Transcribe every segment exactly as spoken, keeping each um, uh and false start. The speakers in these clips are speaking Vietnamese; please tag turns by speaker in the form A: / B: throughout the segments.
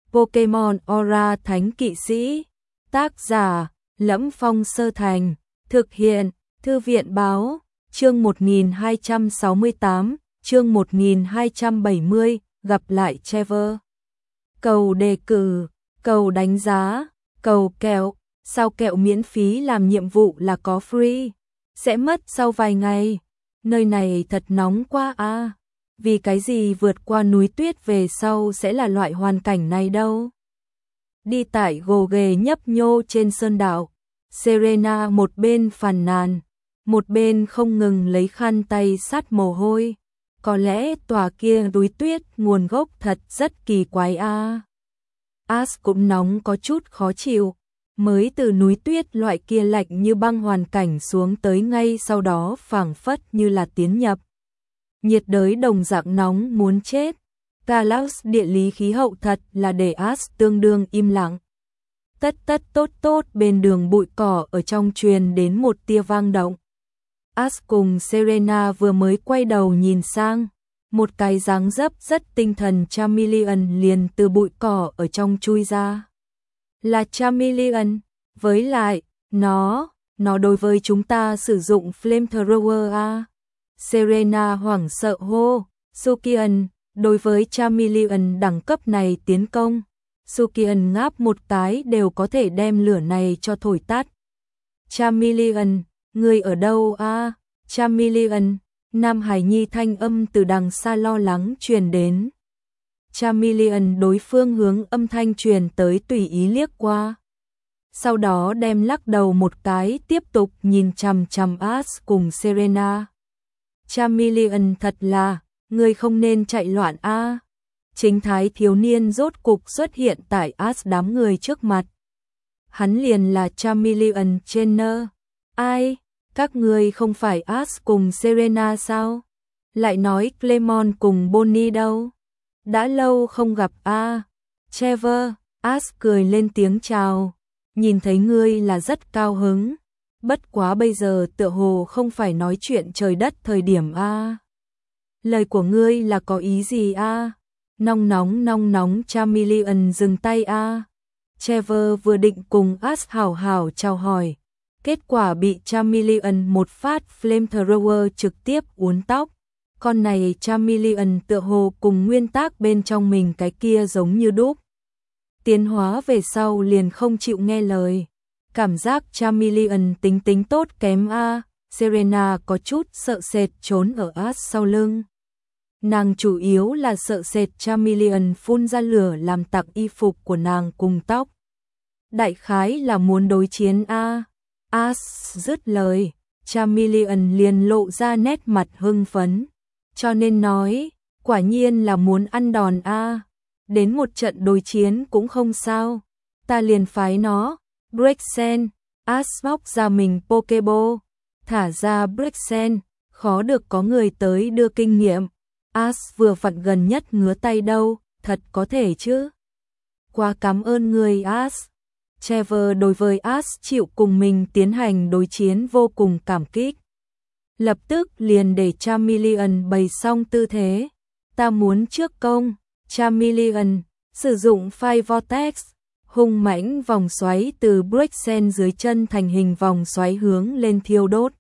A: Pokemon Aura Thánh Kỵ Sĩ. Tác giả: Lẫm Phong Sơ Thành. Thực hiện: Thư viện báo. Chương một nghìn hai trăm sáu mươi tám, chương một nghìn hai trăm bảy mươi, gặp lại Trevor. Cầu đề cử, cầu đánh giá, cầu kẹo. Sao kẹo miễn phí làm nhiệm vụ là có free? Sẽ mất sau vài ngày. Nơi này thật nóng quá à. Vì cái gì vượt qua núi tuyết về sau sẽ là loại hoàn cảnh này đâu. Đi tải gồ ghề nhấp nhô trên sơn đảo, Serena một bên phàn nàn, một bên không ngừng lấy khăn tay sát mồ hôi. Có lẽ tòa kia núi tuyết nguồn gốc thật rất kỳ quái a. Ash cũng nóng có chút khó chịu, mới từ núi tuyết loại kia lạnh như băng hoàn cảnh xuống tới ngay sau đó phảng phất như là tiến nhập nhiệt đới đồng dạng nóng muốn chết. Kalos địa lý khí hậu thật là để Ash tương đương im lặng. Tất tất tốt tốt bên đường bụi cỏ ở trong truyền đến một tia vang động. Ash cùng Serena vừa mới quay đầu nhìn sang, một cái dáng dấp rất tinh thần Charmeleon liền từ bụi cỏ ở trong chui ra. Là Charmeleon, với lại, nó, nó đối với chúng ta sử dụng Flamethrower a. Serena hoảng sợ hô, Sukian, đối với Charmeleon đẳng cấp này tiến công, Sukian ngáp một cái đều có thể đem lửa này cho thổi tắt. Charmeleon, người ở đâu a? Charmeleon, Nam Hải Nhi thanh âm từ đằng xa lo lắng truyền đến. Charmeleon đối phương hướng âm thanh truyền tới tùy ý liếc qua. Sau đó đem lắc đầu một cái tiếp tục nhìn chằm chằm Ash cùng Serena. Charmeleon thật là, người không nên chạy loạn a. Chính thái thiếu niên rốt cục xuất hiện tại Ash đám người trước mặt. Hắn liền là Charmeleon Trainer. Ai? Các người không phải Ash cùng Serena sao? Lại nói Clemon cùng Bonnie đâu? Đã lâu không gặp a. À. Trevor, Ash cười lên tiếng chào. Nhìn thấy ngươi là rất cao hứng. Bất quá bây giờ tựa hồ không phải nói chuyện trời đất thời điểm a. À. Lời của ngươi là có ý gì a? À? Nong nóng nong nóng Charmeleon dừng tay a. À. Trevor vừa định cùng Ash hảo hảo chào hỏi. Kết quả bị Charmeleon một phát Flamethrower trực tiếp uốn tóc. Con này Charmeleon tựa hồ cùng nguyên tác bên trong mình cái kia giống như đúc. Tiến hóa về sau liền không chịu nghe lời. Cảm giác Charmeleon tính tính tốt kém a. Serena có chút sợ sệt trốn ở Ash sau lưng. Nàng chủ yếu là sợ sệt Charmeleon phun ra lửa làm tặc y phục của nàng cùng tóc. Đại khái là muốn đối chiến a. Ash dứt lời, Charmeleon liền lộ ra nét mặt hưng phấn. Cho nên nói, quả nhiên là muốn ăn đòn a. Đến một trận đối chiến cũng không sao. Ta liền phái nó. Brexen, Ash móc ra mình Pokeball. Thả ra Brexen, khó được có người tới đưa kinh nghiệm. Ash vừa vặn gần nhất ngứa tay đâu, thật có thể chứ. Quá cảm ơn người Ash. Trevor đối với Ash chịu cùng mình tiến hành đối chiến vô cùng cảm kích. Lập tức liền để Charmeleon bày xong tư thế. Ta muốn trước công. Charmeleon sử dụng Fire Vortex, hung mãnh vòng xoáy từ Brexen dưới chân thành hình vòng xoáy hướng lên thiêu đốt.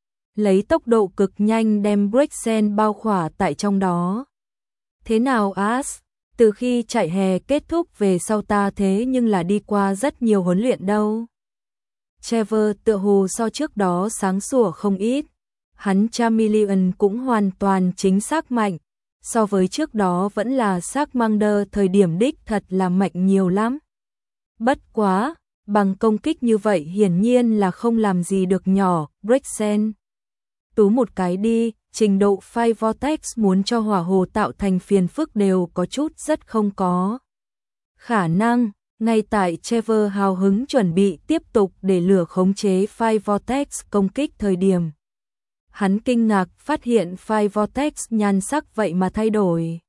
A: Lấy tốc độ cực nhanh đem Brexen bao khỏa tại trong đó. Thế nào Ash? Từ khi chạy hè kết thúc về sau ta thế nhưng là đi qua rất nhiều huấn luyện đâu. Trevor tựa hồ so trước đó sáng sủa không ít. Hắn Charmeleon cũng hoàn toàn chính xác mạnh. So với trước đó vẫn là Charmander thời điểm đích thật là mạnh nhiều lắm. Bất quá, bằng công kích như vậy hiển nhiên là không làm gì được nhỏ, Brexen. Tú một cái đi, trình độ Fire Vortex muốn cho hỏa hồ tạo thành phiền phức đều có chút rất không có khả năng. Ngay tại Trevor hào hứng chuẩn bị tiếp tục để lửa khống chế Fire Vortex công kích thời điểm. Hắn kinh ngạc phát hiện Fire Vortex nhan sắc vậy mà thay đổi.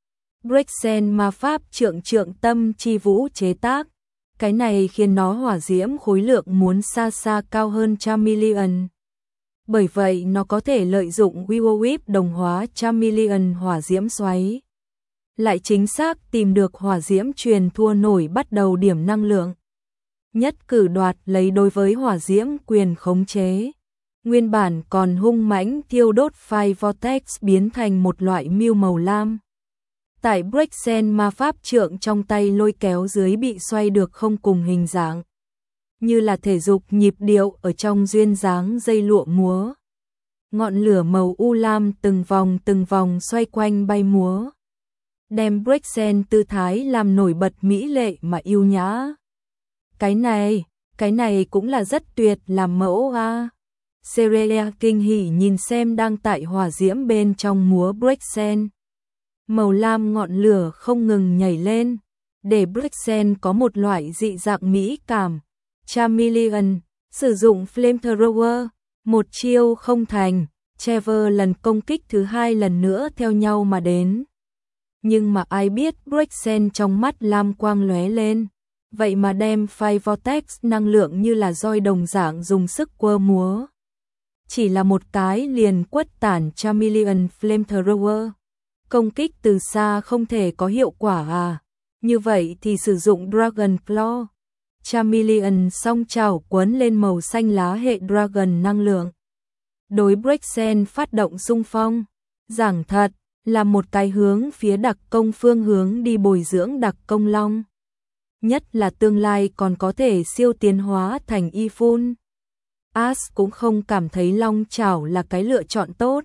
A: Brexen ma pháp trượng trượng tâm chi vũ chế tác. Cái này khiến nó hỏa diễm khối lượng muốn xa xa cao hơn Charmeleon. Bởi vậy nó có thể lợi dụng Will Whip đồng hóa Charmeleon hỏa diễm xoáy. lại chính xác tìm được hỏa diễm truyền thua nổi bắt đầu điểm năng lượng. Nhất cử đoạt lấy đối với hỏa diễm quyền khống chế. Nguyên bản còn hung mãnh thiêu đốt Fire Vortex biến thành một loại mưu màu lam. Tại Brexen ma pháp trượng trong tay lôi kéo dưới bị xoay được không cùng hình dạng. Như là thể dục nhịp điệu ở trong duyên dáng dây lụa múa. Ngọn lửa màu u lam từng vòng từng vòng xoay quanh bay múa. Đem Brexen tư thái làm nổi bật mỹ lệ mà yêu nhã. Cái này, cái này cũng là rất tuyệt làm mẫu a. Cerea kinh hỉ nhìn xem đang tại hỏa diễm bên trong múa Brexen. Màu lam ngọn lửa không ngừng nhảy lên, để Brexen có một loại dị dạng mỹ cảm. Chameleon, sử dụng Flamethrower, một chiêu không thành, Trevor lần công kích thứ hai lần nữa theo nhau mà đến. Nhưng mà ai biết Brexen trong mắt lam quang lóe lên, vậy mà đem Fire Vortex năng lượng như là roi đồng dạng dùng sức quơ múa. Chỉ là một cái liền quất tản Chameleon Flamethrower. Công kích từ xa không thể có hiệu quả à? Như vậy thì sử dụng Dragon Claw. Chameleon song chảo quấn lên màu xanh lá hệ Dragon năng lượng. Đối Brexen phát động xung phong. Giảng thật, là một cái hướng phía đặc công phương hướng đi bồi dưỡng đặc công long. Nhất là tương lai còn có thể siêu tiến hóa thành y phun. Ash cũng không cảm thấy long chảo là cái lựa chọn tốt.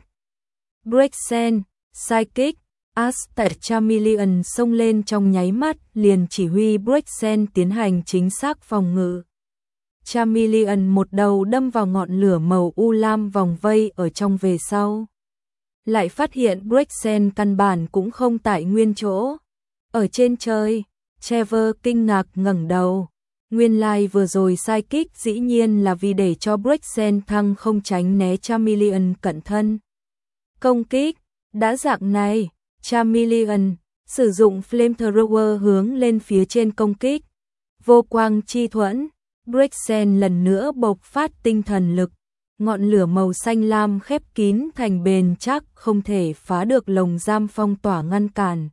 A: Brexen, Psychic, Ash tại Chameleon xông lên trong nháy mắt liền chỉ huy Brexen tiến hành chính xác phòng ngự. Chameleon một đầu đâm vào ngọn lửa màu u lam vòng vây ở trong về sau. Lại phát hiện Brexen căn bản cũng không tại nguyên chỗ. Ở trên trời, Trevor kinh ngạc ngẩng đầu. Nguyên lai like vừa rồi Psychic dĩ nhiên là vì để cho Brexen thăng không tránh né Chameleon cận thân. Công kích, đã dạng này, Chameleon sử dụng Flamethrower hướng lên phía trên công kích. Vô quang chi thuẫn, Brexen lần nữa bộc phát tinh thần lực. Ngọn lửa màu xanh lam khép kín thành bền chắc không thể phá được lồng giam phong tỏa ngăn cản.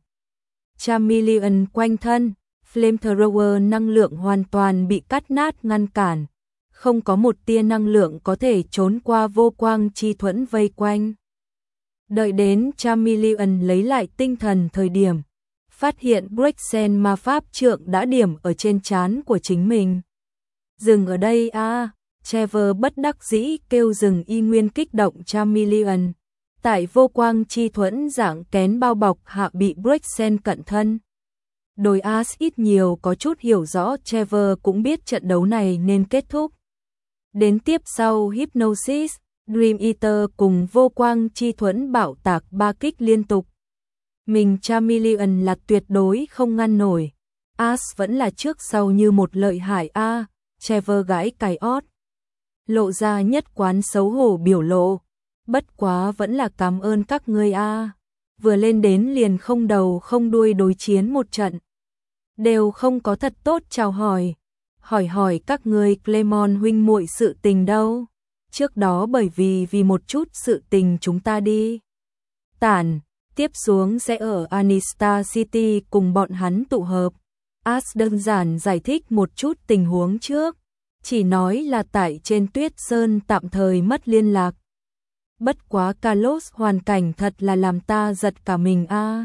A: Chameleon quanh thân, Flamethrower năng lượng hoàn toàn bị cắt nát ngăn cản. Không có một tia năng lượng có thể trốn qua vô quang chi thuẫn vây quanh. Đợi đến Chameleon lấy lại tinh thần thời điểm, phát hiện Brexen ma pháp trượng đã điểm ở trên trán của chính mình. Dừng ở đây a, à, Trevor bất đắc dĩ kêu dừng y nguyên kích động Chameleon. Tại vô quang chi thuẫn dạng kén bao bọc hạ bị Brexen cận thân. Đôi Ash ít nhiều có chút hiểu rõ Trevor cũng biết trận đấu này nên kết thúc. Đến tiếp sau Hypnosis, Dream Eater cùng vô quang chi thuẫn bạo tạc ba kích liên tục. Mình Chameleon là tuyệt đối không ngăn nổi. Ash vẫn là trước sau như một lợi hại a. À, Trevor gãi cài ót. Lộ ra nhất quán xấu hổ biểu lộ. Bất quá vẫn là cảm ơn các ngươi a. À. Vừa lên đến liền không đầu không đuôi đối chiến một trận. Đều không có thật tốt chào hỏi. Hỏi hỏi các ngươi Clemon huynh muội sự tình đâu. Trước đó bởi vì vì một chút sự tình chúng ta đi. Tản, tiếp xuống sẽ ở Anistar City cùng bọn hắn tụ hợp. Ash đơn giản giải thích một chút tình huống trước. Chỉ nói là tại trên Tuyết Sơn tạm thời mất liên lạc. Bất quá Carlos hoàn cảnh thật là làm ta giật cả mình a. À.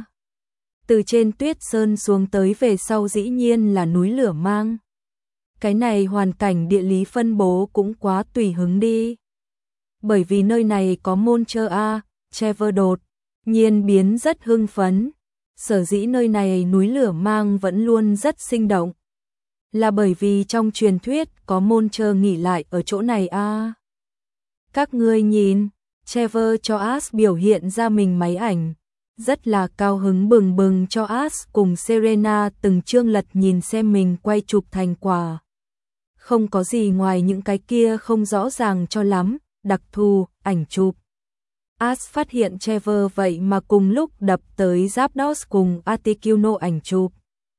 A: Từ trên Tuyết Sơn xuống tới về sau dĩ nhiên là núi lửa mang. Cái này hoàn cảnh địa lý phân bố cũng quá tùy hứng đi. Bởi vì nơi này có môn chơ a, à, Trevor đột nhiên biến rất hưng phấn. Sở dĩ nơi này núi lửa mang vẫn luôn rất sinh động. Là bởi vì trong truyền thuyết có môn chơ nghỉ lại ở chỗ này a. À. Các ngươi nhìn, Trevor cho Ash biểu hiện ra mình máy ảnh. Rất là cao hứng bừng bừng cho Ash cùng Serena từng chương lật nhìn xem mình quay chụp thành quả. Không có gì ngoài những cái kia không rõ ràng cho lắm, đặc thù, ảnh chụp. Ash phát hiện Trevor vậy mà cùng lúc đập tới Zapdos cùng Articuno ảnh chụp.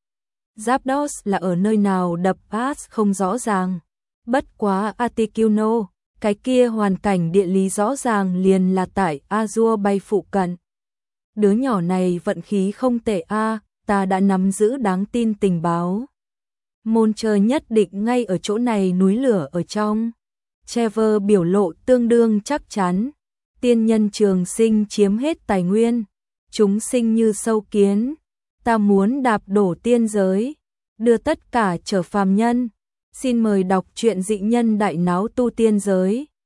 A: Zapdos là ở nơi nào đập Ash không rõ ràng. Bất quá Articuno, cái kia hoàn cảnh địa lý rõ ràng liền là tại Azure Bay phụ cận. đứa nhỏ này vận khí không tệ a, ta đã nắm giữ đáng tin tình báo. Môn chơi nhất định ngay ở chỗ này núi lửa ở trong. Trevor biểu lộ tương đương chắc chắn. Tiên nhân trường sinh chiếm hết tài nguyên. Chúng sinh như sâu kiến. Ta muốn đạp đổ tiên giới. Đưa tất cả trở phàm nhân. Xin mời đọc truyện dị nhân đại náo tu tiên giới.